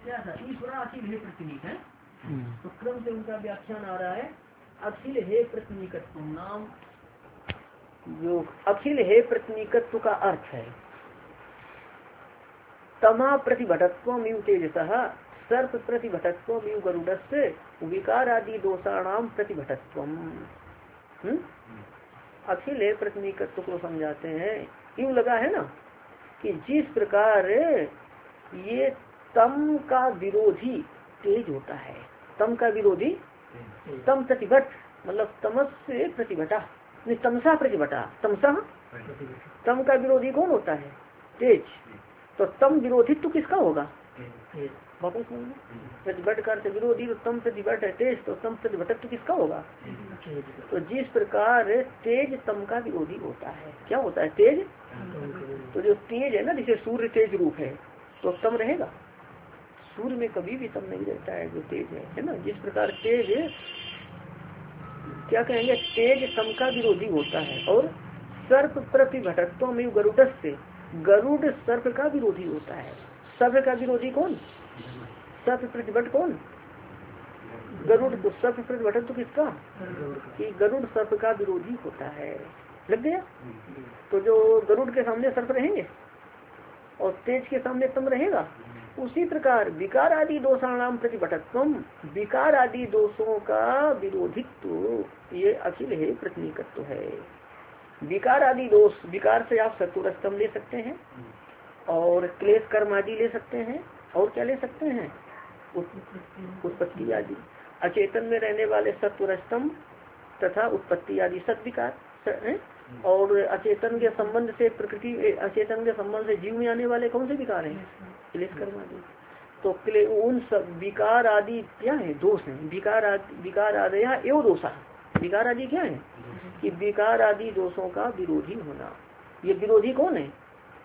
क्या था, ईश्वर अखिल हे प्रतिनिक है। तो क्रम से उनका व्याख्यान आ रहा है। अखिल हे प्रतिनिकत्व नाम, जो अखिल हे प्रतिनिकत्व का अर्थ है तमा प्रतिभटत्व यु तेजसः सर्प प्रतिभटत्व यु गरुडस्य विकार आदि दोषाणाम प्रतिभटत्व। अखिल हे प्रतिनिकत्व को समझाते हैं, यूं लगा है ना कि जिस प्रकार ये तम का विरोधी तेज होता है, तम का विरोधी तम प्रतिभट मतलब तमस से प्रतिभटा, नहीं तमसा प्रतिभटा, तमसा तम का विरोधी कौन होता है, तेज। तो तम विरोधित्व किसका होगा, वापस प्रतिभट का अर्थ विरोधी, तो तम प्रतिभट है तेज, तो तम प्रतिभटत्व किसका होगा। तो जिस प्रकार तेज तम का विरोधी होता है, क्या होता है तेज, तो जो तेज है ना, जैसे सूर्य तेज रूप है तो तम रहेगा, सूर्य में कभी भी तम नहीं रहता है जो तेज है ना। जिस प्रकार तेज क्या कहेंगे, तेज तम का विरोधी होता है। और सर्प प्रतिभटत्व में गरुड़ से, गरुड़ सर्प का विरोधी होता है। सर्प का विरोधी कौन, सर्प प्रतिभट कौन, गरुड़। तो सर्प प्रतिभटत्व किसका, कि गरुड़ सर्प का विरोधी होता है, लग गया। तो जो गरुड़ के सामने सर्प रहेंगे और तेज के सामने तम रहेगा। उसी प्रकार विकार आदि दोषाणाम प्रतिभटत्व, विकार आदि दोषों का विरोधित्व ये अखिल है प्रतिनिकत्व है। विकार आदि दोष, विकार से आप सत्वरस्तम ले सकते हैं और क्लेश कर्म आदि ले सकते हैं, और क्या ले सकते हैं, उत्पत्ति आदि। अचेतन में रहने वाले सत्वरस्तम तथा उत्पत्ति आदि सत विकार, और अचेतन के संबंध से प्रकृति, अचेतन के संबंध से जीव में आने वाले कौन से विकार हैं, क्लेश कर्म आदि। तो उन सब विकार आदि क्या है, दोष है। विकार आदि एवं दोषा, विकार आदि क्या है कि विकार आदि दोषों का विरोधी होना। ये विरोधी कौन है,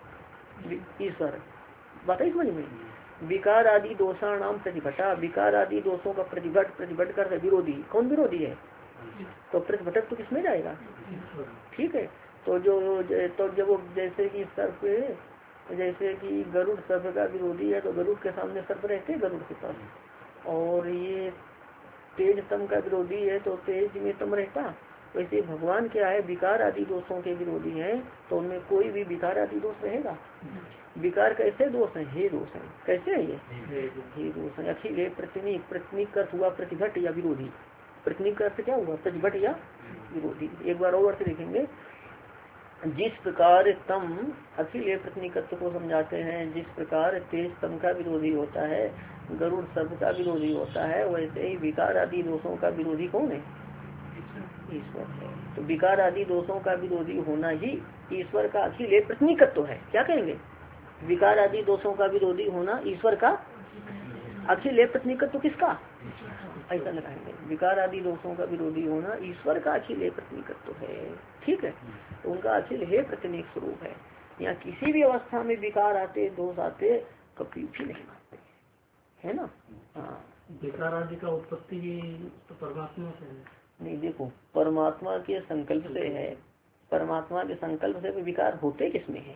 ईश्वर। बात है समझ में। विकार आदि दोषाणाम प्रतिभटा, विकार आदि दोषों का प्रतिभट, प्रतिभट कर विरोधी, कौन विरोधी है, तो प्रतिभटक तो किसमें जाएगा, ठीक है। तो जब जैसे कि सर्प, जैसे कि गरुड़ सर्प का विरोधी है, तो गरुड़ के सामने सर्प रहते हैं गरुड़ के पास। और ये तेज तम का विरोधी है, तो तेज में तम रहता। वैसे भगवान क्या है, विकार आदि दोषों के विरोधी है, तो उनमें कोई भी विकार आदि दोष रहेगा। विकार कैसे दोष है, हे दोष है। कैसे है ये, हे दोष है। अखिल है प्रतिनिक, प्रतिनिक का हुआ प्रतिभट या विरोधी। प्रतिनिक का अर्थ क्या हुआ, प्रतिभट या विरोधी। एक बार और अर्थ देखेंगे। जिस प्रकार तम अखिल प्रतिनिकत्व को समझाते हैं, जिस प्रकार तेज तम का विरोधी होता है, गरुड़ सर्प का विरोधी होता है, वैसे ही विकार आदि दोषों का विरोधी कौन है, ईश्वर है। तो विकार आदि दोषों का विरोधी होना ही ईश्वर का अखिल प्रतिनिकत्व है। क्या कहेंगे, विकार आदि दोषों का विरोधी होना ईश्वर का अखिल प्रतिनिकत्व किसका, ऐसा लगाएंगे। विकार आदि दोषों का विरोधी होना ईश्वर का अखिल प्रतिनिकत्व है, ठीक है। तो उनका अखिल है प्रतिनिक स्वरूप है। यहाँ किसी भी अवस्था में विकार आते, दोष आते, कभी भी नहीं मानते, है ना। हाँ, विकार आदि का उत्पत्ति भी तो परमात्मा से है। नहीं, देखो परमात्मा के संकल्प से है। परमात्मा के संकल्प से विकार होते किसमें है,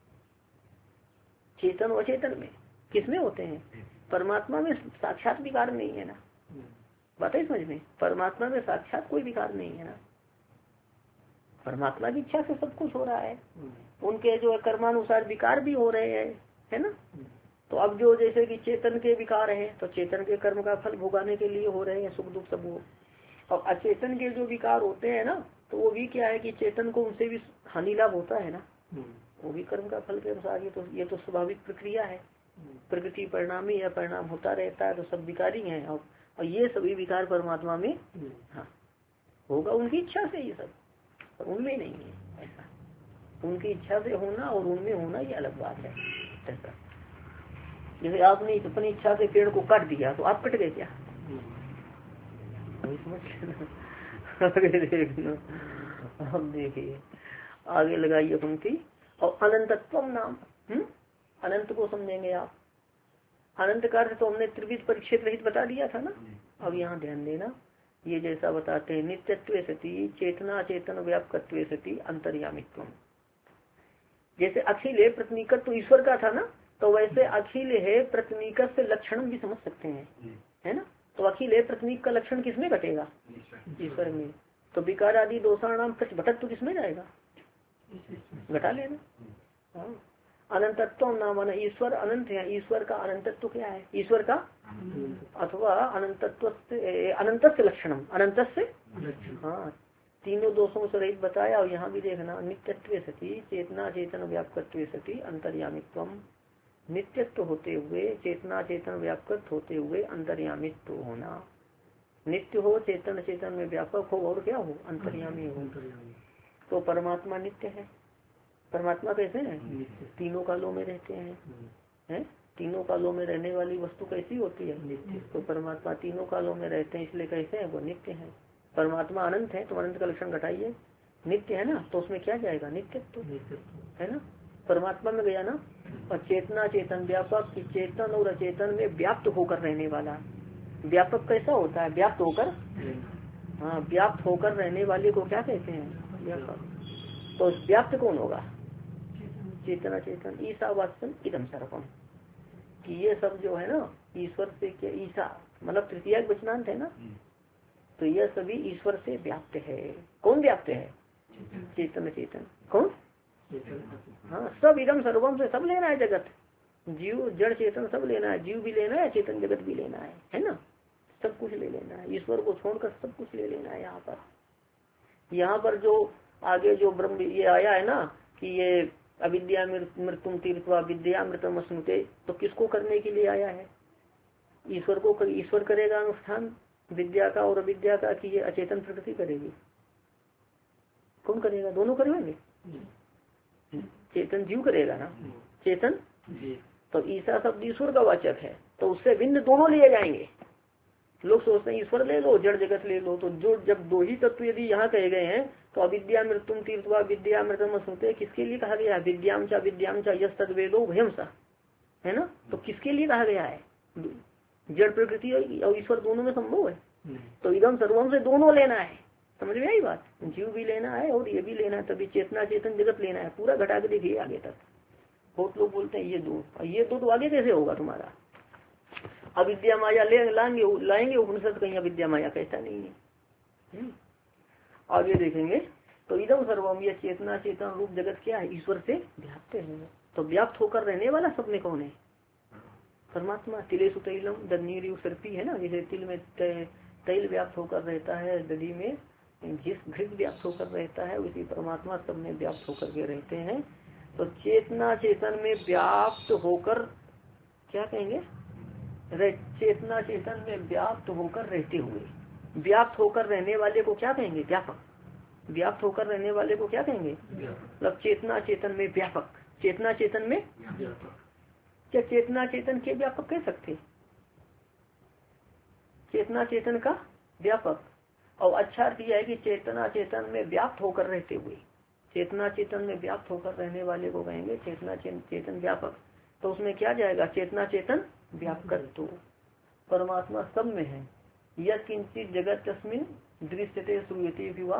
चेतन व चेतन में, किसमें होते हैं, परमात्मा में साक्षात विकार नहीं है ना। बात है समझ में। परमात्मा में साक्षात कोई विकार नहीं है ना। परमात्मा की इच्छा से सब कुछ हो रहा है। उनके जो कर्मानुसार विकार भी हो रहे हैं, है ना। तो अब जो जैसे कि चेतन के विकार हैं, तो चेतन के कर्म का फल भोगाने के लिए हो रहे हैं, सुख दुख सब हो। और अचेतन के जो विकार होते हैं ना, तो वो भी क्या है कि चेतन को उनसे भी हानि लाभ होता है ना, वो भी कर्म का फल के अनुसार। ये तो स्वाभाविक प्रक्रिया है। प्रकृति परिणामी है, परिणाम होता रहता है, तो सब विकारी हैं। और ये सभी विकार परमात्मा में हाँ होगा उनकी इच्छा से, ये सब, पर उनमें नहीं है ऐसा। उनकी इच्छा से होना और उनमें होना ये अलग बात है। ऐसा जैसे आपने अपनी इच्छा से पेड़ को काट दिया, तो आप कट गए क्या, आगे देखना। अब देखिए आगे लगाइए पंक्ति। और अनंतत्व नाम, अनंत को समझेंगे आप। अनंत का अर्थ तो हमने त्रिविध परिच्छेद रहित बता दिया था ना। अब यहाँ ध्यान देना, ये जैसा बताते हैं नित्यत्व सती, चेतना चेतन व्यापकत्व सती, अंतर्यामित्व। जैसे अखिल प्रतिनिकत्व तो ईश्वर का था ना, तो वैसे अखिल है प्रतिनिक से लक्षण भी समझ सकते हैं, है ना। तो अखिल है प्रतिनिक का लक्षण किसमें घटेगा? ईश्वर में। तो विकार आदि दोषाणाम प्रतिभटक तो किसमें जाएगा? घटा लेना। हाँ। अनंतत्व नाम ईश्वर अनंत है। ईश्वर का अनंतत्व क्या है? ईश्वर का अथवा अनंतत्व अनंत से लक्षणम, अनंत से। हाँ, तीनों दोषों से रहित बताया। और यहाँ भी देखना, नित्यत्व सती चेतना चेतन व्यापकत्व सती अंतर्यामित्व, नित्यत्व होते हुए चेतना चेतन व्यापक होते हुए अंतर्यामित्व होना। नित्य हो, चेतन चेतन में व्यापक हो, और क्या हो? अंतर्यामी हो। तो परमात्मा नित्य है। परमात्मा कैसे है? तीनों कालों में रहते हैं, हैं? तीनों कालों में रहने वाली वस्तु कैसी होती है? नित्य। तो परमात्मा तीनों कालों में रहते हैं, इसलिए कैसे है? वो नित्य है। परमात्मा अनंत है, तो अनंत का लक्षण घटाइए। नित्य है ना, तो उसमें क्या जाएगा? नित्यत्व, है ना। परमात्मा में गया ना। और चेतना चेतन व्यापक, चेतन और अचेतन में व्याप्त होकर रहने वाला। व्यापक कैसा होता है? व्याप्त होकर। हाँ, व्याप्त होकर रहने वाले को क्या कहते हैं? व्यापक। तो व्याप्त कौन होगा? चेतना चेतन। ईसा वास्तव इदम सर्वम, कि ये सब जो है ना ईश्वर से, क्या ईसा मतलब तृतीया वचनांत है ना, तो यह सभी ईश्वर से व्याप्त है। कौन व्याप्त है? चेतन चेतन। कौन? हाँ, सब इदम सर्वम से सब लेना है जगत, जीव जड़ चेतन सब लेना है। जीव भी लेना है, चेतन जगत भी लेना है ना। सब कुछ ले लेना है, ईश्वर को छोड़कर सब कुछ ले लेना है। यहाँ पर जो आगे जो ब्रह्म ये आया है ना, कि ये अविद्या मृत्युम तीर्थवा विद्या मृतम अश्नुते, तो किसको करने के लिए आया है? ईश्वर को। ईश्वर करेगा अनुष्ठान विद्या का और अविद्या का, कि ये अचेतन प्रकृति करेगी? कौन करेगा? दोनों करेंगे। चेतन जीव करेगा ना, चेतन। तो ईसा शब्द ईश्वर का वाचक है, तो उससे भिन्न दोनों लिए जाएंगे। लोग सोचते हैं ईश्वर ले लो, जड़ जगत ले लो। तो जो जब दो ही तत्व यदि यहाँ कहे गए हैं, तो अविद्या मृत्युम तीर्थवा विद्या मृतम अश्नुते किसके लिए कहा गया है? विद्याम चा यस तद वेदो भयम सा, है ना। तो किसके लिए कहा गया है? जड़ प्रकृति और ईश्वर दोनों में संभव है। तो इदम सर्वम से दोनों लेना है। समझ में आई बात? जीव भी लेना है और ये भी लेना है, तभी चेतना चेतन जगत लेना है। पूरा घटा के देखिए आगे तक। बहुत लोग बोलते हैं ये दो तो आगे कैसे होगा तुम्हारा? अविद्या माया लाएंगे उपनिषद, कहीं अविद्या माया कहता नहीं है। आगे देखेंगे तो इदम सर्वम, ये चेतना चेतन रूप जगत क्या है? ईश्वर से व्याप्त है। तो व्याप्त होकर रहने वाला सब में कौन है? परमात्मा। तिलेषु तैलम दधनीर सर्पी, है ना। जैसे तिल में तैल व्याप्त होकर रहता है, दधी में जिस घृत व्याप्त होकर रहता है, उसी परमात्मा सब में व्याप्त होकर के रहते हैं। तो चेतना चेतन में व्याप्त होकर क्या कहेंगे? चेतना चेतन में व्याप्त होकर रहते हुए, व्याप्त होकर रहने वाले को क्या कहेंगे? व्यापक। व्याप्त होकर रहने वाले को क्या कहेंगे? मतलब चेतना चेतन में व्यापक। चेतना चेतन में क्या चेतना चेतन के व्यापक कह सकते? चेतना चेतन का व्यापक। और अच्छा अर्थ यह है कि चेतना चेतन में व्याप्त होकर रहते हुए, चेतना चेतन में व्याप्त होकर रहने वाले को कहेंगे चेतना चेतन व्यापक। तो उसमें क्या जाएगा? चेतना चेतन व्यापकत्व। परमात्मा सब में है। यह किंचित जगत तस्मिन दृश्यते श्रूयते विवा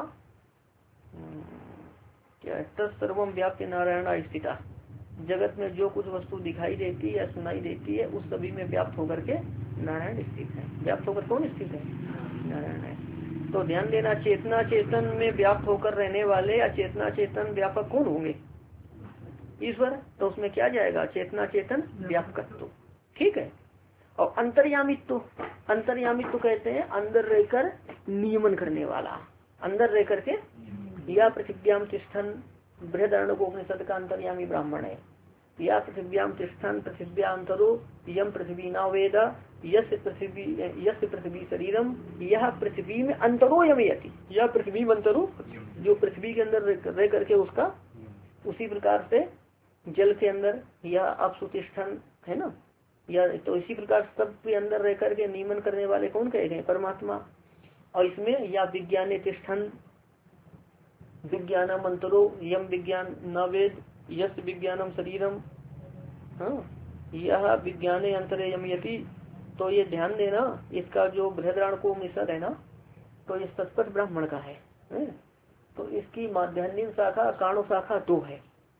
क्या तत्सर्वम व्याप्य नारायण स्थिता। जगत में जो कुछ वस्तु दिखाई देती है या सुनाई देती है, उस सभी में व्याप्त होकर के नारायण स्थित है। व्याप्त होकर कौन स्थित है? नारायण है। तो ध्यान देना, चेतना चेतन में व्याप्त होकर रहने वाले या चेतना चेतन व्यापक कौन होंगे? ईश्वर। तो उसमें क्या जाएगा? चेतना चेतन व्यापकत्व। ठीक है। और अंतर्यामित्व, अंतर्यामित्व कहते हैं अंदर रहकर नियमन करने वाला। अंदर रह करके, या पृथिव्याम तिष्ठन बृहदारण्यकोपनिषद का अंतर्यामी ब्राह्मण है। या पृथिव्याम तिष्ठन पृथिव्यांतरो यम पृथ्वी न वेद यस्य पृथ्वी शरीरम यह पृथ्वी में अंतरो यमयति। यह पृथ्वी में अंतरो, जो पृथ्वी के अंदर रह करके उसका, उसी प्रकार से जल के अंदर या अपसुतिष्ठन, है ना। या तो इसी प्रकार सब के अंदर रह करके नियमन करने वाले कौन कहे गए? परमात्मा। और इसमें या विज्ञाने तिष्ठन विज्ञानम अंतरो यम विज्ञान न वेद यस विज्ञानम शरीरम, हाँ, यह विज्ञाने अंतरे यमयति। तो ये ध्यान देना, इसका जो बृहदारण्यकोपनिषद है ना, तो ये सतपथ ब्राह्मण का है। तो इसकी माध्यान्हीन शाखा काणु शाखा दो है।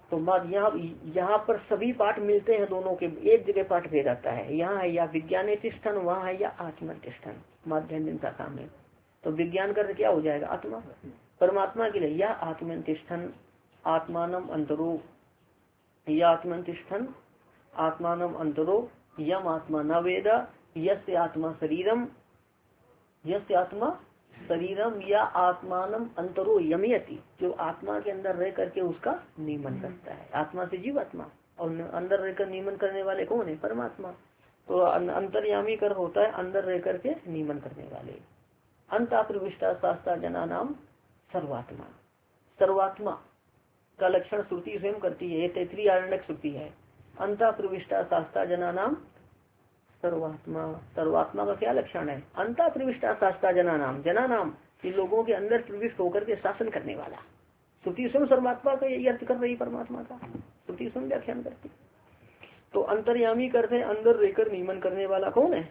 तो यहाँ पर सभी पाठ मिलते हैं, दोनों के एक जगह पाठ भेद आता है। यहाँ है या विज्ञान तिष्ठन, वहाँ है या आत्मन तिष्ठन, माध्यम शाखा में। तो विज्ञान कर क्या हो जाएगा, आत्मा। परमात्मा के लिए या आत्मन तिष्ठन आत्मानम अंतरो, या आत्मन तिष्ठन आत्मानम अंतरो यम आत्मा न वेद यस्य आत्मा शरीरम, यस्य आत्मा शरीरम या आत्मानम अंतरो यमयति, जो आत्मा के अंदर रह करके उसका नियमन करता है। आत्मा से जीव आत्मा, और अंदर रहकर नियमन करने वाले कौन है, परमात्मा। तो अंतर्यामी कर होता है अंदर रह करके नियमन करने वाले। अंता प्रविष्टा शास्त्रा जना नाम सर्वात्मा। सर्वात्मा का लक्षण श्रुति स्वयं करती है, ये तैतरीय आरण्यक श्रुति है। अंता प्रविष्टा शास्त्रा जना नाम सर्वात्मा। सर्वात्मा का क्या लक्षण है, अंता प्रविष्टा शास्त्रा जना नाम कि लोगों के अंदर प्रविष्ट होकर के शासन करने वाला। श्रुति स्वयं सर्वात्मा का यही अर्थ कर रही परमात्मा का, श्रुति स्वयं व्याख्यान करती। तो अंतर्यामी करते अंदर रहकर नियमन करने वाला कौन है,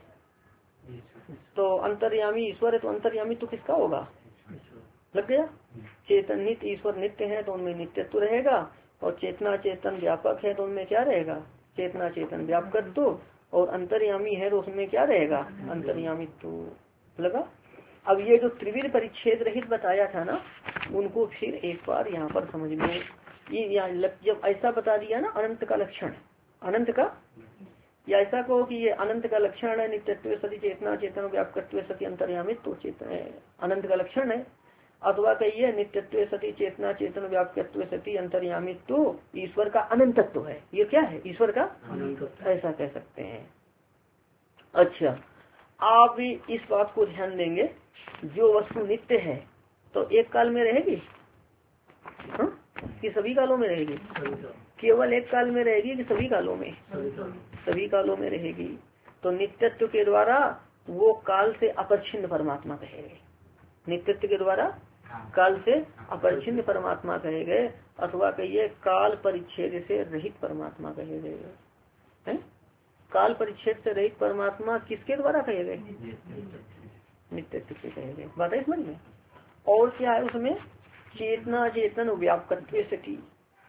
तो अंतर्यामी ईश्वर है। तो अंतर्यामी तो किसका होगा, लग गया। चेतन नित्य, ईश्वर नित्य है तो उनमें नित्यत्व रहेगा, और चेतना चेतन व्यापक है तो उनमें क्या रहेगा, चेतना चेतन व्यापकत्व। और अंतर्यामी है तो उसमें क्या रहेगा, अंतर्यामी तो लगा। अब ये जो त्रिविध परिच्छेद रहित बताया था ना, उनको फिर एक बार यहाँ पर समझ लो। ये जब ऐसा बता दिया ना अनंत का लक्षण, अनंत का, या ऐसा कहो कि ये अनंत का लक्षण है, नित्यत्व सती चेतना चेतन व्यापकत्व सती अंतर्यामित, तो चेतन अनंत का लक्षण है। अथवा कहिए नित्यत्व सती चेतना चेतन व्यापकत्व सती अंतर्यामित, तो ईश्वर का अनंतत्व है। ये क्या है, ईश्वर का ऐसा कह सकते हैं। अच्छा, आप भी इस बात को ध्यान देंगे, जो वस्तु नित्य है तो एक काल में रहेगी, हाँ? कि सभी कालों में रहेगी, केवल एक काल में रहेगी कि सभी कालों में, सभी कालों में रहेगी। तो नित्यत्व के द्वारा वो काल से अपरिच्छिन्न परमात्मा कहे गए, नित्यत्व के द्वारा काल से अपरिच्छिन्न परमात्मा कहे गए। अथवा कहिए काल परिच्छेद से रहित परमात्मा कहे गए हैं। काल परिच्छेद से रहित परमात्मा किसके द्वारा कहे गए, नित्यत्व से कहे गए। बात है समझ में। और क्या है उसमें, चेतना चेतन व्यापकत्व सती,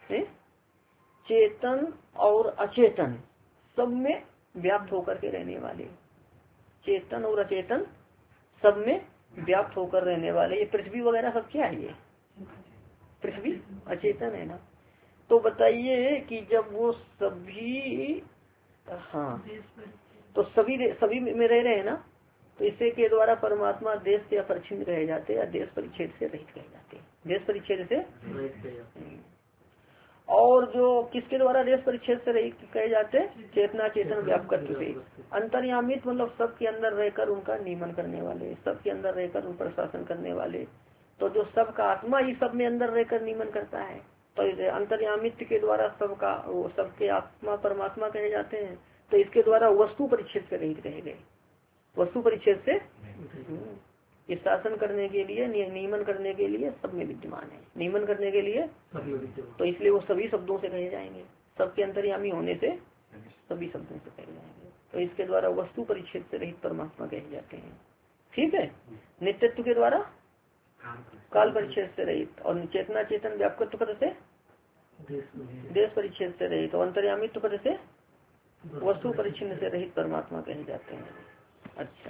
चेतन और अचेतन सब में व्याप्त होकर के रहने वाले, चेतन और अचेतन सब में व्याप्त होकर रहने वाले। ये पृथ्वी वगैरह सब क्या है, ये पृथ्वी अचेतन है ना। तो बताइए कि जब वो सभी, हाँ, तो सभी में रह रहे हैं ना, तो इसे के द्वारा परमात्मा देश से अपरिच्छिन्न रह जाते या देश परिच्छेद से रहित रह जाते, देश परिच्छेद से। और जो किसके द्वारा देश परिच्छेद से रहित कहे जाते, चेतना चेतन व्यापकत्व से। अंतर्यामित मतलब सबके अंदर रहकर उनका नियमन करने वाले, सबके अंदर रहकर उन पर शासन करने वाले। तो जो सबका आत्मा ही सब में अंदर रहकर नियमन करता है, तो अंतर्यामित्व के द्वारा सबका, वो सबके आत्मा परमात्मा कहे जाते हैं। तो इसके द्वारा वस्तु परिच्छेद से रहित कहे गए, वस्तु परिच्छेद से इस शासन करने के लिए, नियमन करने के लिए सब में विद्यमान है, नियमन करने के लिए। तो इसलिए वो सभी शब्दों से कहे जाएंगे, सबके अंतर्यामी होने से सभी शब्दों से कहे जाएंगे। तो इसके द्वारा वस्तु परिच्छेद से रहित परमात्मा कहे जाते हैं। ठीक है। नित्यत्व के द्वारा काल परिच्छेद से रहित, और चेतना चेतन व्यापकत्व पद से देश परिच्छेद से रहित, और अंतर्यामित्व पद से वस्तु परिच्छिन्न से रहित परमात्मा कहे जाते हैं। अच्छा,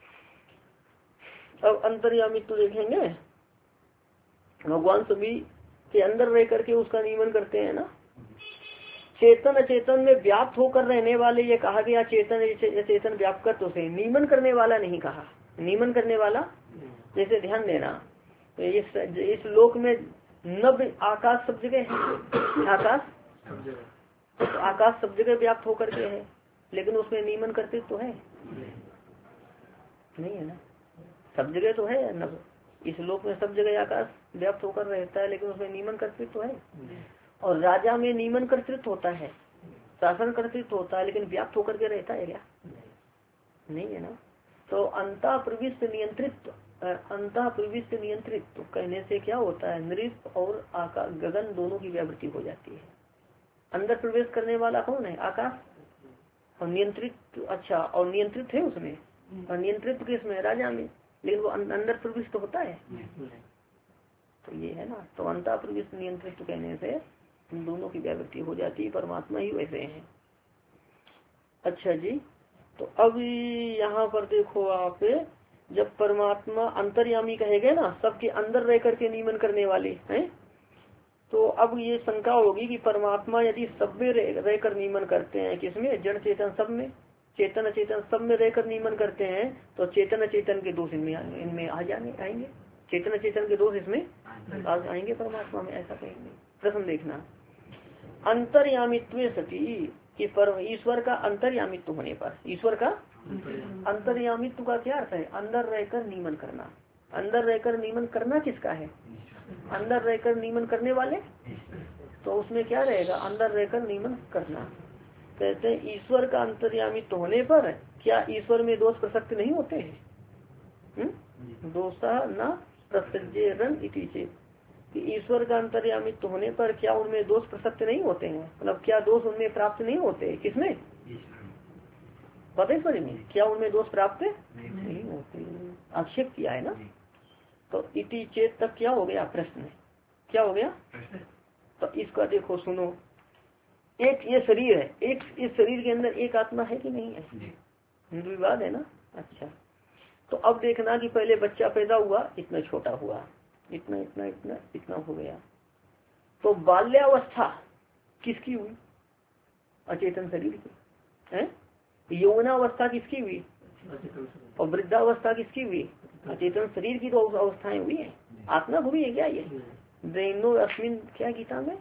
अब अंतर्यामित्व देखेंगे। भगवान सभी के अंदर रह करके उसका नियमन करते हैं ना। चेतन अचेतन में व्याप्त होकर रहने वाले, ये कहा गया चेतन चेतन व्यापकत्व से, नियमन करने वाला नहीं कहा। नियमन करने वाला, जैसे ध्यान देना, इस लोक में नभ आकाश सब जगह है, आकाश सब जगह व्याप्त होकर के है, लेकिन उसमें नियमन करते तो है नहीं, है ना। सब जगह तो है नभ, इस लोक में सब जगह आकाश व्याप्त होकर रहता है, लेकिन उसमें नियमन कर्तृत्व है। और राजा में नियमन कर्तृत्व होता है, शासन कर्तृत्व होता है, लेकिन व्याप्त होकर के रहता है क्या, नहीं है ना। तो अंतः प्रविष्ट नियंत्रित, अंतः प्रविष्ट नियंत्रित कहने से क्या होता है, नृप और आकाश गगन दोनों की व्यावृत्ति हो जाती है। अंदर प्रवेश करने वाला कौन है, आकाश, और नियंत्रित, अच्छा, और नियंत्रित है उसमें, और नियंत्रित किसमें, राजा में, लेकिन वो अंदर प्रविष्ट होता है। तो ये है ना। तो अंतः प्रविष्ट नियंत्रित कहने से इन दोनों की व्यावृत्ति हो जाती है, परमात्मा ही वैसे हैं। अच्छा जी, तो अब यहाँ पर देखो आप, जब परमात्मा अंतर्यामी कहेंगे ना, सबके अंदर रह करके नियमन करने वाले हैं, तो अब ये शंका होगी कि परमात्मा यदि सब में रहकर नियमन करते हैं, किसमें, जड़ चेतन सब में, चेतन अचेतन सब में रहकर नियमन करते हैं, तो चेतन अचेतन के दोष इनमें आ जाने आएंगे, चेतन अचेतन के दोष इसमें आएंगे परमात्मा में, ऐसा कहेंगे। प्रश्न देखना, अंतर्यामित्व सती कि पर ईश्वर का अंतर्यामित्व होने पर, ईश्वर का अंतर्यामित्व का क्या अर्थ है, अंदर रहकर नियमन करना। अंदर रहकर नियमन करना किसका है, अंदर रहकर नियमन करने वाले, तो उसमें क्या रहेगा, अंदर रहकर नियमन करना। कहते हैं ईश्वर का अंतर्यामित्व होने पर क्या ईश्वर में दोष प्रसक्त नहीं होते हैं, दोषा न प्रसज्येरन इति चेत्, कि ईश्वर का अंतर्यामित्व होने पर क्या उनमें दोष प्रसक्त नहीं होते हैं, मतलब क्या दोष उनमें प्राप्त नहीं होते, किसमें, परमेश्वर में, क्या उनमें दोष प्राप्त नहीं होते, आक्षेप किया है ना। तो इति चेत तक क्या हो गया, प्रश्न क्या हो गया। तो इसका देखो सुनो, एक ये शरीर है, एक इस शरीर के अंदर एक आत्मा है कि नहीं है, निर्विवाद है ना। अच्छा, तो अब देखना कि पहले बच्चा पैदा हुआ, इतना छोटा हुआ, इतना इतना इतना इतना हो गया, तो बाल्यावस्था किसकी हुई, अचेतन शरीर की है। यौवनावस्था किसकी हुई, और वृद्धावस्था किसकी हुई, अचेतन शरीर की तो अवस्थाएं हुई है, आत्मा हुई है क्या ये। देहिनो अस्मिन, क्या गीता में,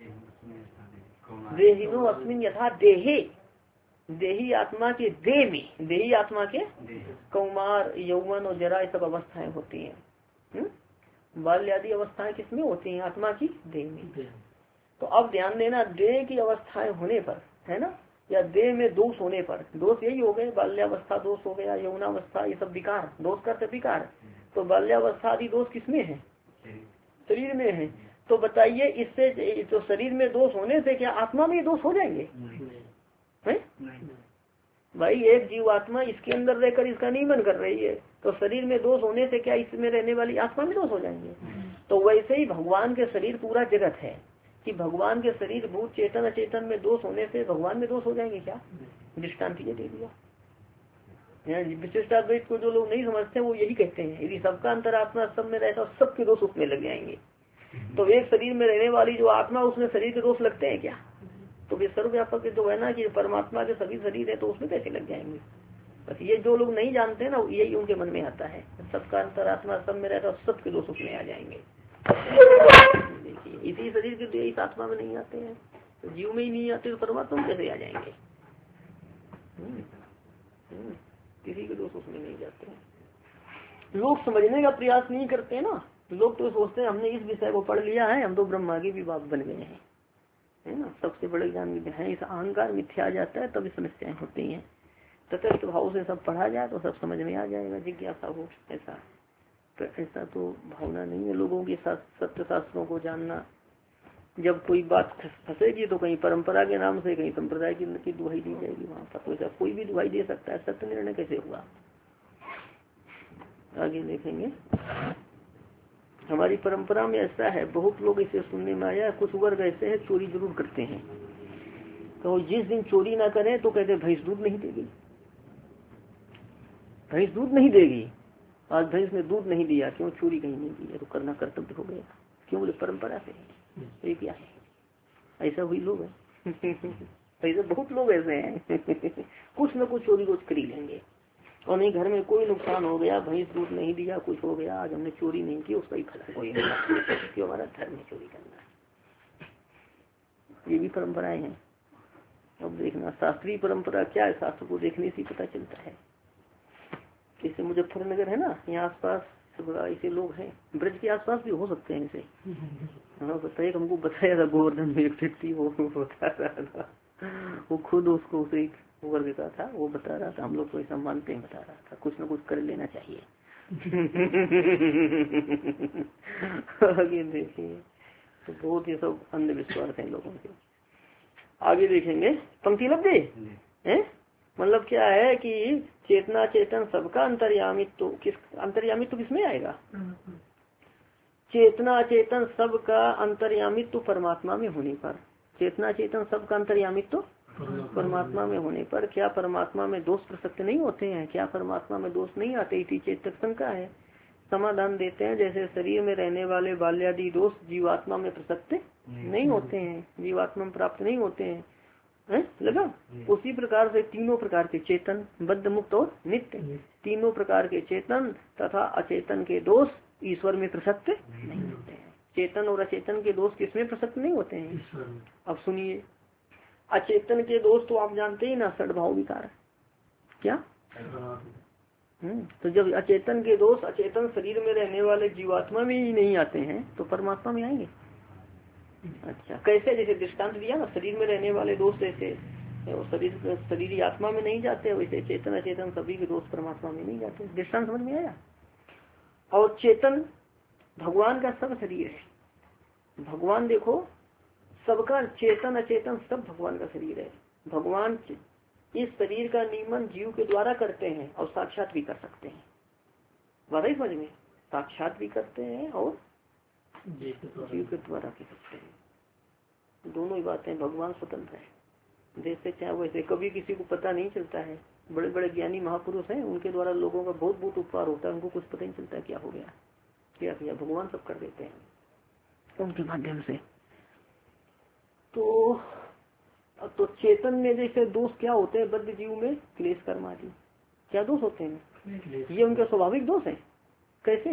देहिनो अस्मिन यथा देहे, देही आत्मा के देह में, देही आत्मा के कौमार यौवन और जरा, सब अवस्थाएं होती हैं। बाल्य आदि अवस्थाएं किसमें होती हैं, आत्मा की देह में। तो अब ध्यान देना, देह की अवस्थाएं होने पर है ना, या देह में दोष होने पर, दोष यही हो गए, बाल्यावस्था दोष हो गया, यौनावस्था, ये सब विकार, दोष करते विकार। तो बाल्यावस्था आदि दोष किसमें है, शरीर में है। तो बताइए इससे, तो शरीर में दोष होने से क्या आत्मा में दोष हो जाएंगे, है भाई। एक जीव आत्मा इसके अंदर रहकर इसका नियमन कर रही है, तो शरीर में दोष होने से क्या इसमें रहने वाली आत्मा में दोष हो जाएंगे। तो वैसे ही भगवान के शरीर पूरा जगत है, कि भगवान के शरीर भूत चेतन अचेतन में दोष होने से भगवान में दोष हो जाएंगे क्या, दृष्टांत ये दे दिया। विशिष्टाद्वैत को जो लोग नहीं समझते वो यही कहते हैं, यदि सबका अंतरात्मा सब में रहता सबके दोष उसमें लग जाएंगे। तो एक शरीर में रहने वाली जो आत्मा, उसमें शरीर के दोष लगते हैं क्या, तो वे सर्वव्यापक तो है ना, कि परमात्मा के सभी शरीर है, तो उसमें कैसे लग जाएंगे। बस ये जो लोग नहीं जानते ना, यही उनके मन में आता है, सबका अंतरात्मा सब में रहता सबके दोष उसमें आ जाएंगे। देखिए इसी शरीर के तो इस आत्मा में नहीं आते हैं, तो जीव में ही नहीं आते, तो परमात्मा में कैसे आ जाएंगे, किसी के दोष उसमें नहीं जाते हैं। लोग समझने का प्रयास नहीं करते ना, लोग तो सोचते हैं हमने इस विषय को पढ़ लिया है, हम तो ब्रह्मा के भी बाप बन गए हैं, है ना, सबसे बड़े ज्ञान है। इस अहंकार मिथ्या आ जाता है, तभी समस्याएं होती हैं। तटस्थ भाव से सब पढ़ा जाए तो सब समझ में आ जाएगा, जिज्ञासा हो। ऐसा तो भावना नहीं है लोगों के साथ सत्य शास्त्रों को जानना। जब कोई बात फंसेगी तो कहीं परंपरा के नाम से, कहीं संप्रदाय की दुहाई दी जाएगी, वहाँ पर तो ऐसा कोई भी दुहाई दे सकता है, सत्य निर्णय कैसे होगा। आगे देखेंगे, हमारी परंपरा में ऐसा है, बहुत लोग इसे सुनने में आया, कुछ वर्ग ऐसे है चोरी जरूर करते हैं, तो जिस दिन चोरी ना करें तो कहते भैंस दूध नहीं देगी, भैंस दूध नहीं देगी, आज भैंस ने दूध नहीं दिया, क्यों, चोरी कहीं नहीं की है, तो करना कर्तव्य हो गया, क्यों, बोले परंपरा से ये क्या है। ऐसा हुई लोग है ऐसे बहुत लोग ऐसे हैं कुछ न कुछ चोरी रोज कर ही लेंगे, और नहीं घर में कोई नुकसान हो गया, भैंस दूध नहीं दिया, कुछ हो गया, आज हमने चोरी नहीं की, उसका ही फल कोई क्यों, हमारा धर्म में चोरी करना है। ये भी परंपराएं हैं। अब देखना शास्त्रीय परंपरा क्या है, शास्त्र को देखने से पता चलता है। जैसे मुजफ्फरनगर है ना, यहाँ आसपास ऐसे लोग हैं, ब्रज के आसपास भी हो सकते हैं ऐसे। हाँ बताइए, हमको बताया था गोवर्धन में एक व्यक्ति वो बता रहा था, वो खुद उसको उसे वर्ग का था, वो बता रहा था, हम लोग को ऐसा मानते हैं, बता रहा था कुछ न कुछ कर लेना चाहिए आगे देखिए, तो बहुत ही सब अंधविश्वास है लोगों के। आगे देखेंगे, पंक्ति लग गई है, मतलब क्या है कि चेतना चेतन सबका अंतर्यामित्व, किस अंतर्यामित्व किसमें आएगा, चेतना चेतन सब का अंतर्यामित्व परमात्मा में होने पर, चेतना चेतन सब का अंतर्यामित्व परमात्मा में होने पर क्या परमात्मा में दोष प्रसक्त नहीं होते हैं? क्या परमात्मा में दोष नहीं आते? इसी चेतक शंका है। समाधान देते हैं जैसे शरीर में रहने वाले बाल्यादि दोष जीवात्मा में प्रसक्त नहीं होते हैं, जीवात्मा में प्राप्त नहीं होते हैं, लगा? उसी प्रकार से तीनों प्रकार के चेतन, बद्ध, मुक्त और नित्य, तीनों प्रकार के चेतन तथा अचेतन के दोष ईश्वर में प्रसक्त नहीं होते हैं। चेतन और अचेतन के दोष किसमें प्रसक्त नहीं होते हैं? अब सुनिए, अचेतन के दोष तो आप जानते ही ना, सद्भाव विकार। क्या? तो जब अचेतन के दोष अचेतन शरीर में रहने वाले जीवात्मा में ही नहीं आते हैं तो परमात्मा में आएंगे? अच्छा, कैसे? जैसे दृष्टांत दिया ना, शरीर में रहने वाले दोष जैसे शरीर आत्मा में नहीं जाते, वैसे चेतन अचेतन सभी के दोष परमात्मा में नहीं जाते। दृष्टांत समझ में आया? और चेतन भगवान का सब शरीर है। भगवान देखो सबका, चेतन अचेतन सब भगवान का शरीर है। भगवान इस शरीर का नियमन जीव के द्वारा करते हैं और साक्षात भी कर सकते हैं। बात है समझ में? साक्षात भी करते हैं और जीव के द्वारा भी करते हैं। दोनों ही बातें, भगवान स्वतंत्र है। जैसे चाहे वैसे, कभी किसी को पता नहीं चलता है। बड़े बड़े ज्ञानी महापुरुष हैं, उनके द्वारा लोगों का बहुत बहुत उपकार होता है, उनको कुछ पता नहीं चलता क्या हो गया, क्या किया, भगवान सब कर देते हैं उनके माध्यम से। तो चेतन में जैसे दोष क्या होते हैं? बद्ध जीव में क्लेश कर्म आदि क्या दोष होते हैं? ये उनके स्वाभाविक दोष है। कैसे?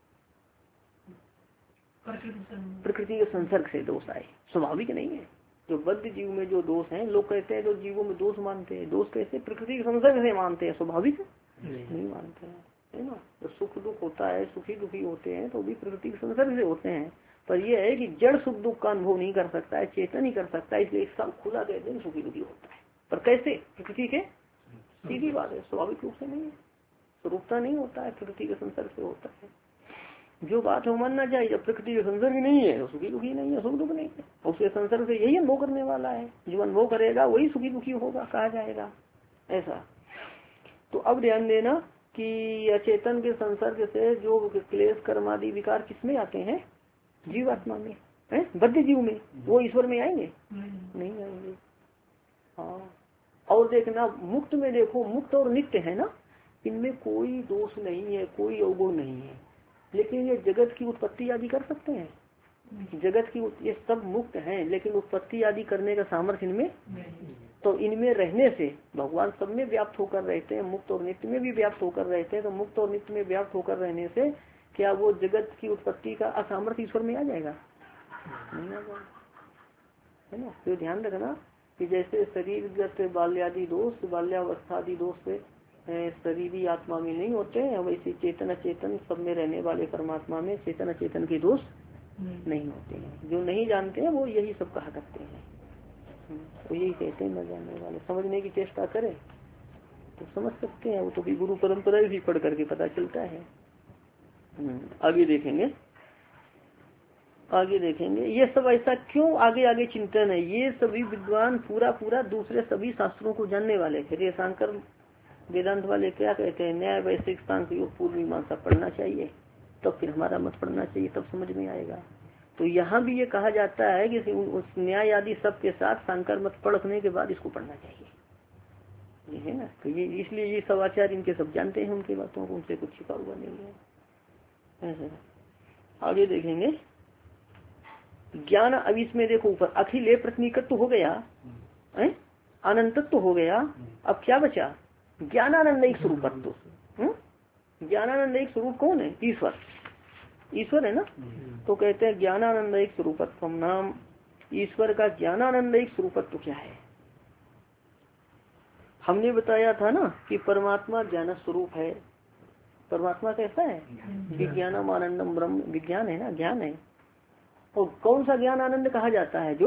प्रकृति के संसर्ग से दोष आए, स्वाभाविक नहीं है। जो बद्ध जीव में जो दोष है, लोग कहते हैं जो जीवों में दोष मानते हैं, दोष कैसे? प्रकृति के संसर्ग से मानते हैं, स्वाभाविक नहीं मानते हैं, है ना? तो सुख दुख होता है, सुखी दुखी होते हैं तो भी प्रकृति के संसर्ग से होते हैं। पर यह है कि जड़ सुख दुख का अनुभव नहीं कर सकता है, चेतन ही कर सकता है, इसलिए सब खुला कहते हैं सुखी दुखी होता है। पर कैसे? प्रकृति के, सीधी बात है, स्वाभाविक रूप से नहीं है, स्वरूपता नहीं होता है, प्रकृति के संसर्ग से होता है। जो बात हो मानना चाहिए, जब प्रकृति के संसर्ग नहीं है तो सुखी दुखी नहीं है, सुख दुख नहीं है, उसके संसर्ग से यही अनुभव करने वाला है। जो अनुभव करेगा वही सुखी दुखी होगा, कहा जाएगा ऐसा। तो अब ध्यान देना कि अचेतन के संसर्ग से जो क्लेश कर्म आदि विकार किसमें आते हैं? जीवात्मा में, है बद्ध जीव में। वो ईश्वर में आएंगे? नहीं आएंगे। हाँ, और देखना मुक्त में, देखो मुक्त और नित्य है ना, इनमें कोई दोष नहीं है, कोई अवगुण नहीं है। लेकिन ये जगत की उत्पत्ति आदि कर सकते हैं? जगत की, ये सब मुक्त हैं, लेकिन उत्पत्ति आदि करने का सामर्थ्य इनमें, तो इनमें रहने से भगवान सब में व्याप्त होकर रहते हैं, मुक्त और नित्य में भी व्याप्त होकर रहते हैं। तो मुक्त और नित्य में व्याप्त होकर रहने से क्या वो जगत की उत्पत्ति का असामर्थ्य ईश्वर में आ जाएगा? नहीं आ जाएगा, है ना? तो ध्यान रखना कि जैसे शरीरगत बाल्यादि दोष, बाल्यावस्थादि दोष से शरीरी आत्मा में नहीं होते हैं, वैसे चेतन अचेतन सब में रहने वाले परमात्मा में चेतन अचेतन के दोष नहीं होते हैं। जो नहीं जानते हैं वो यही सब कहा करते हैं, वो यही कहते हैं न जानने वाले। समझने की चेष्टा करें तो समझ सकते हैं, वो तो भी गुरु परंपरा भी पढ़ करके पता चलता है। आगे देखेंगे, आगे देखेंगे ये सब ऐसा क्यों, आगे आगे चिंतन है। ये सभी विद्वान पूरा पूरा दूसरे सभी शास्त्रों को जानने वाले थे। शंकर वेदांत वाले क्या कहते हैं? न्याय वैश्विक सांख्य योग पूर्व मीमांसा पढ़ना चाहिए, तब फिर हमारा मत पढ़ना चाहिए, तब समझ में आएगा। तो यहाँ भी ये कहा जाता है कि उस न्याय आदि सब के साथ शंकर मत पढ़ने के बाद इसको पढ़ना चाहिए, ये है ना। तो ये इसलिए ये सब आचार्य इनके सब जानते हैं उनकी बातों को, उनसे कुछ छिपा हुआ नहीं है। ऐसा आगे देखेंगे ज्ञान। अब इसमें देखो ऊपर अखिल प्रतिनिकत्व हो गया, अनंतत्व हो गया, अब क्या बचा? ज्ञानानंद एक स्वरूपत्व। ज्ञानानंद एक स्वरूप कौन है? ईश्वर, ईश्वर है ना। तो कहते हैं ज्ञानानंद एक स्वरूपत्व नाम, ईश्वर का ज्ञानानंद एक स्वरूपत्व क्या है? हमने बताया था ना कि परमात्मा ज्ञान स्वरूप है। परमात्मा कैसा है? विज्ञानम आनंदम ब्रह्म, विज्ञान है ना, ज्ञान है। और कौन सा ज्ञान आनंद कहा जाता है?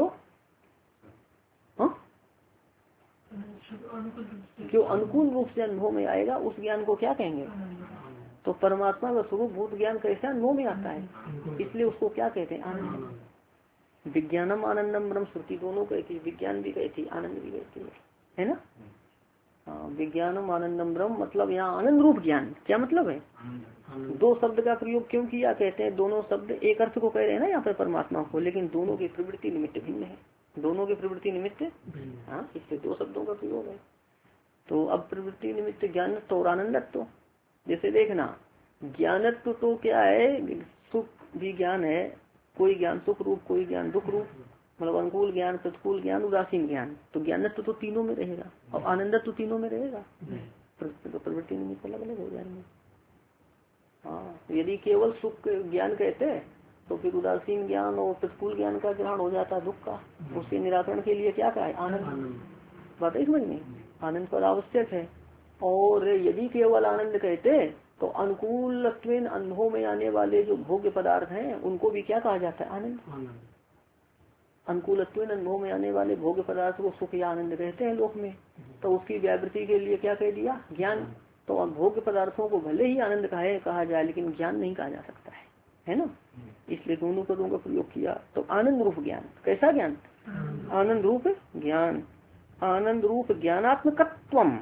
जो अनुकूल रूप से अनुभव में आएगा उस ज्ञान को क्या कहेंगे? तो परमात्मा का स्वरूप भूत ज्ञान कैसे अनुभव में आता है, इसलिए उसको क्या कहते हैं? आनंद। विज्ञानम आनंदम ब्रह्म श्रुति दोनों कहती है, विज्ञान भी कहती है, आनंद भी कहती है ना। हाँ, विज्ञानम आनंदम ब्रह्म मतलब यहाँ आनंद रूप ज्ञान। क्या मतलब है? दो शब्द का प्रयोग क्यों किया? कहते हैं दोनों शब्द एक अर्थ को कह रहे हैं ना यहाँ पर परमात्मा को, लेकिन दोनों की प्रवृत्ति निमित्त भिन्न है। दोनों की प्रवृत्ति निमित्त, हाँ, इससे दो शब्दों का प्रयोग है। तो अब प्रवृत्ति निमित्त ज्ञानत्व और आनंदत्व, जैसे देखना ज्ञानत्व तो क्या है, सुख भी ज्ञान है, कोई ज्ञान सुख रूप, कोई ज्ञान दुख रूप, मतलब अनुकूल ज्ञान, प्रतिकूल ज्ञान, उदासीन ज्ञान। तो ज्ञानत्व तो तीनों में रहेगा और आनंदत्व तो तीनों में रहेगा। तो प्रवृत्ति निमित्त अलग अलग हो जाएंगे। हाँ, यदि केवल सुख ज्ञान कहते हैं तो फिर उदासीन ज्ञान और प्रतिकूल ज्ञान का ग्रहण हो जाता है दुख का। उसके निराकरण के लिए क्या कहा है? आनंद। बात है समझ में, आनंद पर आवश्यक है। और यदि केवल आनंद कहते तो अनुकूल अनुभव में आने वाले जो भोग्य पदार्थ हैं उनको भी क्या कहा जाता है? आनंद। अनुकूल अनुभव में आने वाले भोग्य पदार्थ को सुख या आनंद कहते हैं लोक में। तो उसकी व्यावृत्ति के लिए क्या कह दिया? ज्ञान। तो भोग्य पदार्थों को भले ही आनंद कहा जाए लेकिन ज्ञान नहीं कहा जा सकता है ना। इसलिए दोनों पदों का प्रयोग किया। तो आनंद रूप ज्ञान, कैसा ज्ञान? आनंद रूप ज्ञान, आनंद रूप ज्ञानात्मकत्वम।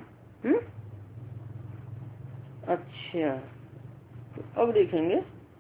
अच्छा, तो अब देखेंगे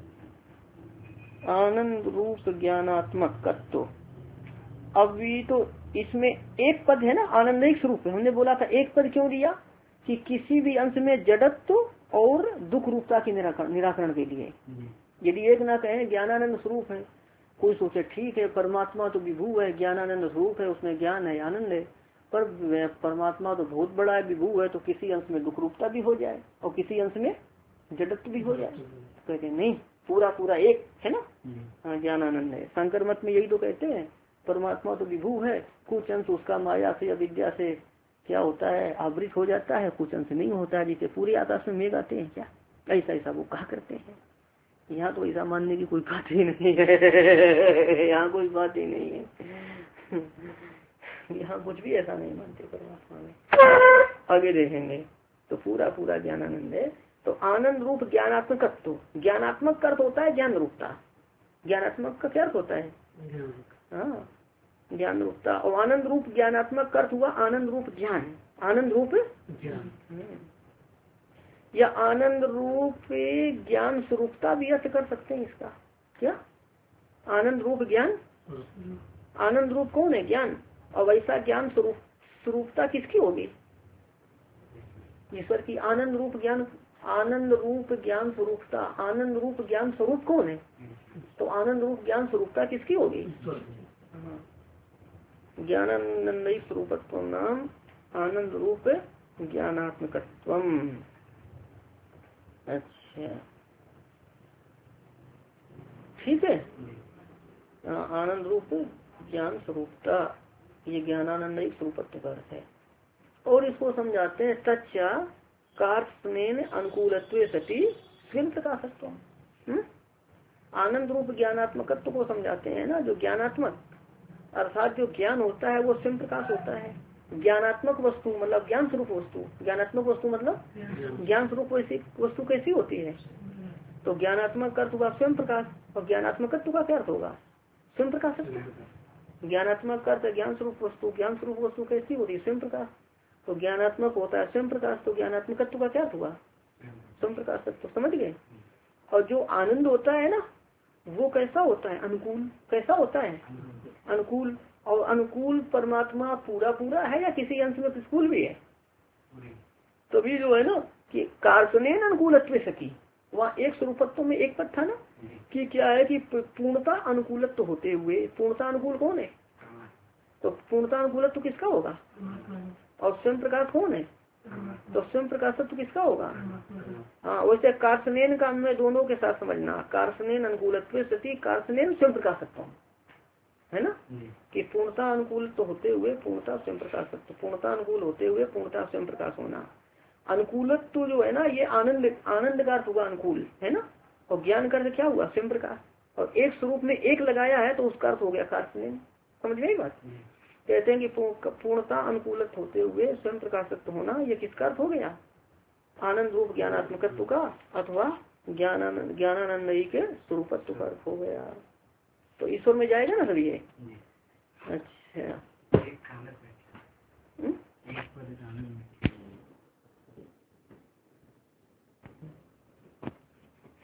आनंद रूप ज्ञानात्मकत्व। अभी तो इसमें एक पद है ना, आनंदिक स्वरूप है। हमने बोला था एक पद क्यों दिया कि किसी भी अंश में जड़त्व और दुख रूपता की निराकरण के लिए। यदि एक ना कहें ज्ञानानंद स्वरूप है, कोई सोचे ठीक है परमात्मा तो विभू है, ज्ञानानंद स्वरूप है, उसमें ज्ञान है, आनंद है, पर परमात्मा तो बहुत बड़ा है, विभू है, तो किसी अंश में दुख रूपता भी हो जाए और किसी अंश में जड़त्व भी हो जाए। कहते नहीं, पूरा पूरा एक है ना। हाँ, ज्ञानानंद है। शंकर मत में यही तो कहते हैं, परमात्मा तो विभू है, कुछ अंश उसका माया से अविद्या से क्या होता है? आवृत हो जाता है, कुछ अंश नहीं होता है, जिसे पूरे आकाश में मेघ आते हैं क्या, ऐसा ऐसा वो कहा करते हैं। यहाँ तो ऐसा मानने की कोई बात ही नहीं है। यहाँ कोई बात ही नहीं है। यहाँ कुछ भी ऐसा नहीं मानते परमात्मा में। आगे देखेंगे तो पूरा पूरा ज्ञानानंद है। तो आनंद रूप ज्ञानात्मकत्व, ज्ञानात्मक का अर्थ होता है ज्ञान रूपता। ज्ञानात्मक का क्या अर्थ होता है? हाँ, ज्ञान रूपता। और आनंद रूप ज्ञानात्मक का अर्थ हुआ आनंद रूप ज्ञान, आनंद रूप ज्ञान या आनंद रूप ज्ञान स्वरूपता भी अर्थ कर सकते हैं इसका। क्या? आनंद रूप ज्ञान, आनंद रूप कौन है? ज्ञान। और वैसा ज्ञान स्वरूपता किसकी होगी? ईश्वर की। आनंद रूप ज्ञान, आनंद रूप ज्ञान स्वरूपता, आनंद रूप ज्ञान स्वरूप कौन है? तो आनंद रूप ज्ञान स्वरूपता किसकी होगी? ज्ञानानंद स्वरूपत्व नाम आनंद रूप ज्ञानात्मकत्वम। अच्छा, ठीक है। आनंद रूप ज्ञान स्वरूपता, ये ज्ञानानंद स्वरूपत्व का अर्थ है। और इसको समझाते हैं सच्चा कार्य अनुकूलत्व सती स्वयं प्रकाशत्व। आनंद रूप ज्ञानात्मकत्व को समझाते हैं ना, जो ज्ञानात्मक अर्थात जो ज्ञान होता है वो स्वयं प्रकाश होता है। ज्ञानात्मक वस्तु मतलब ज्ञान स्वरूप वस्तु, ज्ञानात्मक वस्तु मतलब ज्ञान स्वरूप वस्तु कैसी होती है? तो ज्ञानात्मक अर्थ होगा स्वयं प्रकाश, और ज्ञानात्मकत्व का क्या अर्थ होगा? स्वयं प्रकाश। ज्ञानात्मक अर्थ ज्ञान स्वरूप वस्तु, ज्ञान स्वरूप वस्तु कैसी होती है? स्वयं प्रकाश। तो ज्ञानात्मक होता है स्वयं प्रकाश, तो ज्ञानात्मकत्व का क्या अर्थ हुआ? स्वयं प्रकाश तत्व। समझ गए? और जो आनंद होता है ना वो कैसा होता है? अनुकूल। कैसा होता है? अनुकूल। और अनुकूल परमात्मा पूरा पूरा है या किसी अंश में प्रतिकूल भी है? तभी जो है ना कि कार्सनेन अनुकूलत्व सकी, वहाँ एक स्वरूपत्व में एक पद था ना कि क्या है कि पूर्णता अनुकूलत्व होते हुए, पूर्णता अनुकूल कौन है? तो पूर्णता अनुकूलत्व किसका होगा? और स्वयं प्रकाश कौन है? तो स्वयं प्रकाशत्व किसका होगा? हाँ, वैसे कार्सनेन का में दोनों के साथ समझना, कार्सनेन अनुकूलत्व सती, कार्सनेन स्वयं प्रकाशत्व है ना, कि पूर्णता अनुकूल तो होते हुए पूर्णता स्वयं प्रकाशत्व, पूर्णता अनुकूल होते हुए पूर्णता स्वयं प्रकाश होना। अनुकूलत्व जो है ना ये आनंद, आनंद का अर्थ हुआ अनुकूल है ना, और ज्ञान का अर्थ क्या हुआ? स्वयं प्रकाश। और एक स्वरूप में एक लगाया है तो उसका अर्थ हो गया कार्सनेन। समझ गई बात? कहते हैं कि पूर्णता अनुकूलित होते हुए स्वयं प्रकाशत्व होना, ये किसका अर्थ हो गया? आनंद रूप ज्ञानात्मकत्व का अथवा ज्ञानानंदयी के स्वरूपत्व का अर्थ हो गया। तो ईश्वर में जाएगा ना सब ये। अच्छा,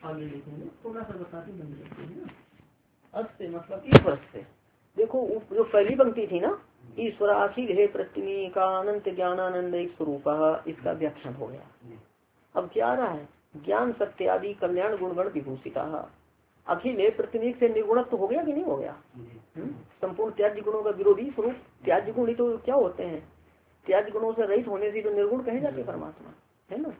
आगे लिखेंगे, थोड़ा सा बताते बन जाते हैं ना। अस्य मतलब ईश्वर से। देखो जो पहली पंक्ति थी ना, ईश्वर अखिल हे प्रतिमी का अनंत ज्ञानानंद एक स्वरूप, इसका व्याख्यान हो गया। अब क्या आ रहा है, ज्ञान सत्य आदि कल्याण गुणगण विभूषिता। अखिल हे प्रतिनिक से निर्गुणत्व तो हो गया कि नहीं हो गया। संपूर्ण त्याज्य गुणों का विरोधी स्वरूप। त्याज्य गुण ही तो क्या होते हैं, त्याज्य गुणों से रहित होने से तो निर्गुण कहे जाते परमात्मा, है ना।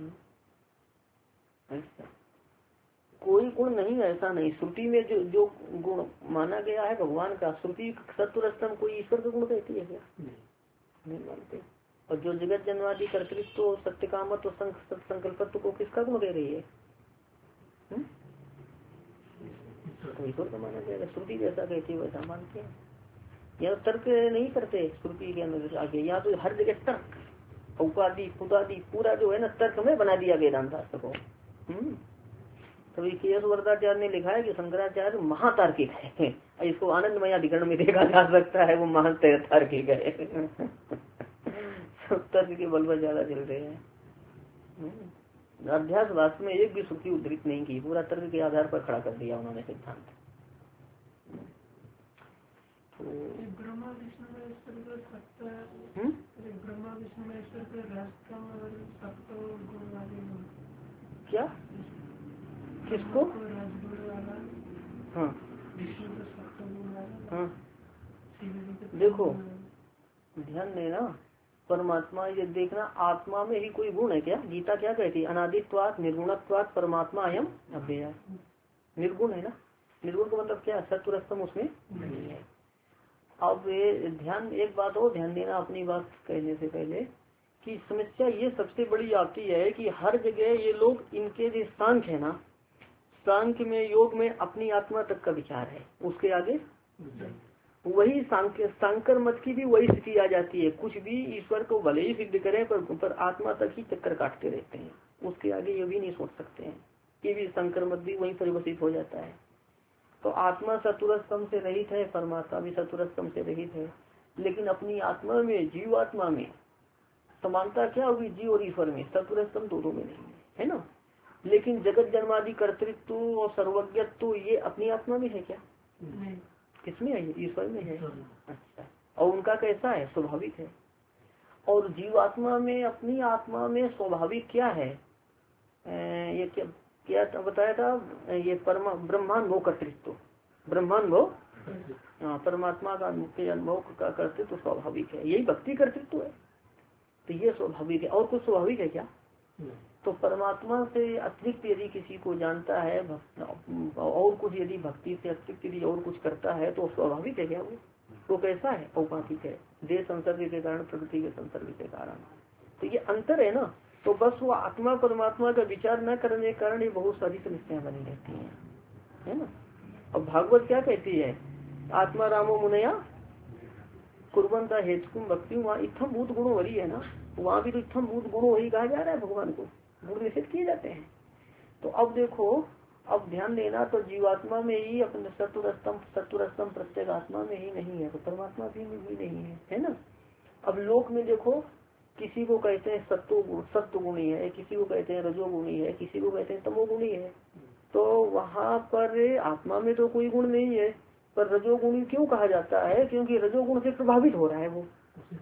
ऐसा कोई गुण नहीं, ऐसा नहीं। श्रुति में जो गुण माना गया है भगवान का, श्रुति सत्वरस्तम कोई ईश्वर का गुण कहती है क्या, नहीं मानते। और जो जगत जन्मादि कर्तृत्व सत्य कामत्व संकल्पत्व को किसका गुण दे रही है, तो ईश्वर का माना जाएगा। श्रुति जैसा कहती है वैसा मानते हैं। यहाँ तर्क नहीं करते श्रुति के अंदर आगे, यहाँ तो हर जगह तर्क उपाधि खुदादि पूरा जो है ना तर्क में बना दिया वेदांत शास्त्र को। तभी केश वरदाचार्य ने लिखा है कि शंकराचार्य महातार्किक है, इसको आनंदमय अधिकरण में देखा जा सकता है, वो महान तार्किक है। तर्क के बल पर ज्यादा चल रहे हैं। अध्यास वास्तव में एक भी श्रुति उद्धृत नहीं की, पूरा तर्क के आधार पर खड़ा कर दिया उन्होंने सिद्धांत। तो ब्रह्मा विष्णु महेश्वर क्या किसको, हाँ हाँ देखो ध्यान देना, परमात्मा ये देखना आत्मा में ही कोई गुण है क्या। गीता क्या कहती है, अनादित्वात् निर्गुणत्वात् परमात्मा अयम अव्यय। निर्गुण है ना, निर्गुण का मतलब क्या, सत्वरस्तम उसमें नहीं है। अब ध्यान एक बात और ध्यान देना अपनी बात कहने से पहले, कि समस्या ये सबसे बड़ी आती है कि हर जगह ये लोग, इनके जो सांख्य है ना, सांख्य में योग में अपनी आत्मा तक का विचार है, उसके आगे वही सांकर मत की भी वही स्थिति आ जाती है। कुछ भी ईश्वर को भले ही सिद्ध करें पर आत्मा तक ही चक्कर काटते रहते हैं, उसके आगे ये भी नहीं सोच सकते हैं। ये भी सांकर मत भी वही परिवर्तित हो जाता है। तो आत्मा सत्वरस्तम से रहित है, परमात्मा भी सत्वरस्तम से रहित है, लेकिन अपनी आत्मा में जीवात्मा में समानता क्या होगी, जीव और ईश्वर में सत्वरस्तम दोनों में नहीं है ना। लेकिन जगत जन्मादि कर्तृत्व और सर्वज्ञत्व ये अपनी आत्मा में है क्या, किसमें है, ईश्वर में है। अच्छा, और उनका कैसा है, स्वाभाविक है। और जीवात्मा में, अपनी आत्मा में स्वाभाविक क्या है, ये क्या बताया था, ये ब्रह्मानुभव कर्तृत्व, ब्रह्मानुभव, हाँ परमात्मा का अनुभव का कर्तृत्व स्वाभाविक है, यही भक्ति कर्तृत्व है। तो ये स्वाभाविक है, और कुछ स्वाभाविक है क्या। तो परमात्मा से अतिरिक्त यदि किसी को जानता है और कुछ यदि भक्ति से अतिरिक्त यदि और कुछ करता है तो स्वाभाविक है क्या, वो कैसा है, औपाधिक है, देह संसर्ग के कारण, प्रकृति के संसर्ग के कारण। तो ये अंतर है ना। तो बस वो आत्मा परमात्मा का विचार न करने के कारण ये बहुत सारी समस्याएं बनी रहती हैं, है ना। अब भागवत क्या कहती है, आत्मा रामो मुनया कुर्बंता हेतुकुम भक्ति, वहाँ इत्थम भूत गुणों वरी है ना, वहाँ भी तो इत्थम भूत गुणों वही कहा जा रहा है, भगवान को गुण निषेध किए जाते हैं। तो अब देखो, अब ध्यान देना, तो जीवात्मा में ही अपने सत्वरस्तम प्रत्येक आत्मा में ही नहीं है, तो परमात्मा भी नहीं है, है ना। अब लोक में देखो, किसी को कहते हैं सत्व गुणी है, किसी को कहते हैं रजोगुणी है, किसी को कहते हैं तमोगुणी है। तो वहाँ पर आत्मा में तो कोई गुण नहीं है, पर रजोगुणी क्यों कहा जाता है, क्योंकि रजोगुण से प्रभावित हो रहा है, वो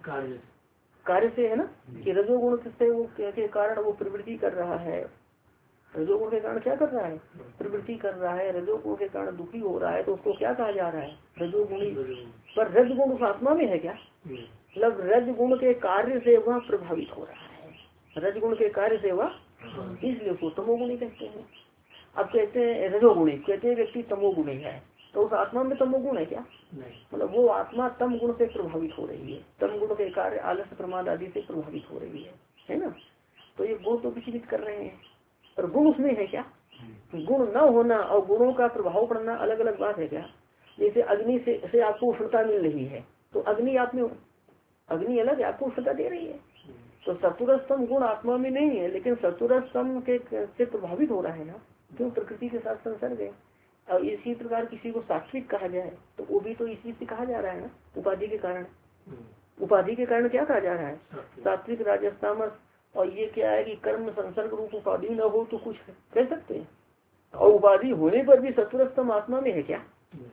कार्य से है ना, कि रजोगुण से वो के कारण वो प्रवृत्ति कर रहा है। रजोगुण के कारण क्या कर रहा है, प्रवृत्ति कर रहा है, रजोगुण के कारण दुखी हो रहा है, तो उसको क्या कहा जा रहा है, रजोगुणी। पर रजगुण उस आत्मा में है क्या, मतलब रजगुण के कार्य से वह प्रभावित हो रहा है, रजगुण के कार्य से वह, इसलिए उसको तमोगुणी कहते हैं। अब कहते हैं रजोगुणी, कहते हैं व्यक्ति तमोगुणी है, तो उस आत्मा में तमोगुण है क्या, मतलब वो आत्मा तम गुण से प्रभावित हो रही है, तम गुण के कार्य आलस्य प्रमाद आदि से प्रभावित हो रही है ना। तो ये गुण तो विचलित कर रहे हैं, पर गुण उसमें है क्या, गुण न होना और गुणों का प्रभाव पड़ना अलग अलग बात है क्या। जैसे अग्नि से आपको उष्णता मिल रही है, तो अग्नि आप में, अग्नि अलग है, आपको उष्णता दे रही है। तो सत्वरस्तम गुण आत्मा में नहीं है, लेकिन सत्वरस्तम के से प्रभावित हो रहा है ना, क्यों, प्रकृति के साथ संसर्ग है। और इसी प्रकार किसी को सात्विक कहा जाए तो वो भी तो इसी से कहा जा रहा है ना, उपाधि के कारण। उपाधि के कारण क्या कहा जा रहा है, सात्विक राजस तामस। और ये क्या है कि कर्म संसर्ग रूप उपाधि न हो तो कुछ कह सकते हैं, और उपाधि होने पर भी सत्वरस्तम आत्मा में है क्या?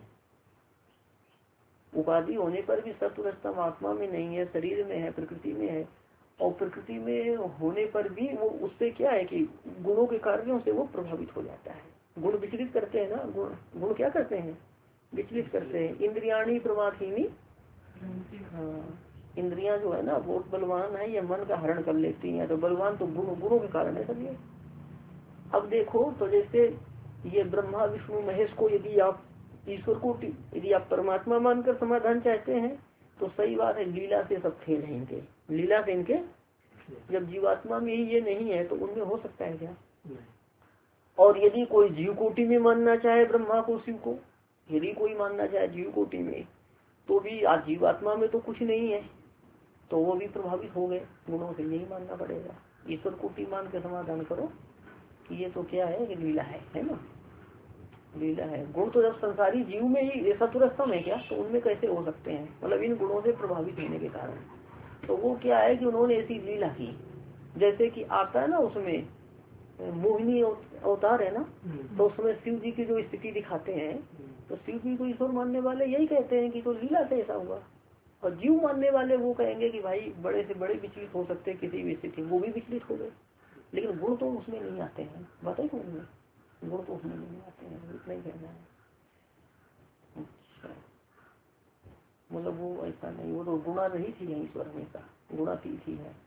उपाधि होने पर भी सत्वरस्तम आत्मा में नहीं है, शरीर में है, प्रकृति में है। और प्रकृति में होने पर भी वो उससे क्या है कि गुणों के कार्यों से वो प्रभावित हो जाता है। गुण विचलित करते हैं ना, गुण क्या करते हैं? विचलित करते हैं। इंद्रियाणी प्रमाथीनी, हाँ, इंद्रियां जो है ना बहुत बलवान है, ये मन का हरण कर लेती हैं। तो बलवान तो गुणों के कारण है सब ये। अब देखो तो जैसे ये ब्रह्मा विष्णु महेश को यदि आप ईश्वर को यदि आप परमात्मा मानकर समाधान चाहते हैं तो सही बात है, लीला से सब खेल है इनके, लीला से इनके। जब जीवात्मा में ही ये नहीं है तो उनमें हो सकता है क्या? और यदि कोई जीव कोटि में मानना चाहे ब्रह्मा को, शिव को यदि कोई मानना चाहे जीव कोटि में, तो भी आज जीवात्मा में तो कुछ नहीं है, तो वो भी प्रभावित हो गए गुणों से। यही मानना पड़ेगा, ईश्वर कोटि मान के समाधान करो कि ये तो क्या है कि लीला है ना, लीला है। गुण तो जब संसारी जीव में ही सत्वरस्तम है क्या, तो उनमें कैसे हो सकते हैं? मतलब इन गुणों से प्रभावित होने के कारण। तो वो क्या है कि उन्होंने ऐसी लीला की, जैसे कि आता है ना उसमें मोहिनी अवतार है ना, तो उसमें शिव जी की जो स्थिति दिखाते हैं, तो शिव जी को ईश्वर मानने वाले यही कहते हैं कि तो लीला से ऐसा हुआ। और जीव मानने वाले वो कहेंगे कि भाई बड़े से बड़े विचलित हो सकते हैं किसी भी स्थिति, वो भी विचलित हो गए, लेकिन गुण तो उसमें नहीं आते हैं। बताइए समझ, गुण तो उसमें नहीं आते हैं, इतना ही कहना है। अच्छा, मतलब वो ऐसा नहीं, वो तो गुणा रहित ही है ईश्वर, हमेशा गुणातीत ही है।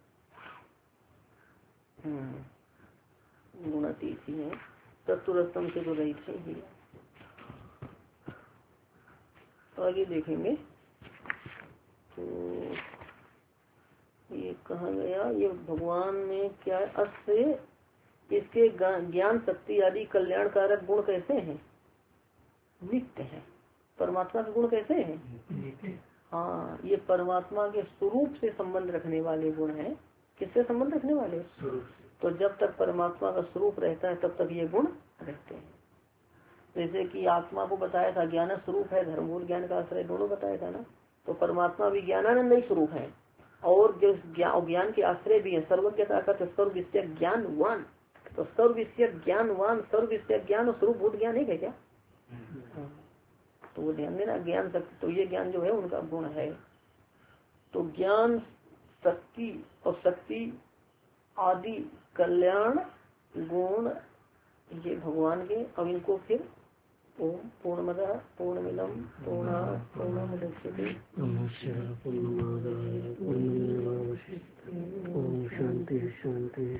गुणातीत ही है, तत्वरस्तम से तो रहित ही है। तो आगे देखेंगे तो ये कहा गया, ये भगवान में क्या अस्य इसके ज्ञान शक्ति आदि कल्याणकारक गुण कैसे हैं? नित्य है। परमात्मा के गुण कैसे हैं? हाँ, ये परमात्मा के स्वरूप से संबंध रखने वाले गुण हैं। किससे संबंध रखने वाले? तो जब तक परमात्मा का स्वरूप रहता है तब तक ये गुण रहते हैं। जैसे कि आत्मा को बताया था ज्ञान स्वरूप है, धर्मभूत ज्ञान का आश्रय, दोनों बताया था ना। तो परमात्मा भी ज्ञानानंद ही स्वरूप है, और जो ज्ञान के आश्रय भी है, सर्वज्ञता का सर्व विषय ज्ञानवान। तो सर्व विषय ज्ञानवान, सर्व विषय ज्ञान और स्वरूप भूत ज्ञान है क्या? तो वो ध्यान देना, ज्ञान शक्ति, तो ये ज्ञान जो है उनका गुण है। तो ज्ञान शक्ति और शक्ति आदि कल्याण गुण ये भगवान के। अब इनको फिर ओम पूर्णमदः पूर्णमिदं पूर्णात् पूर्णमुदच्यते ओम शांति शांति।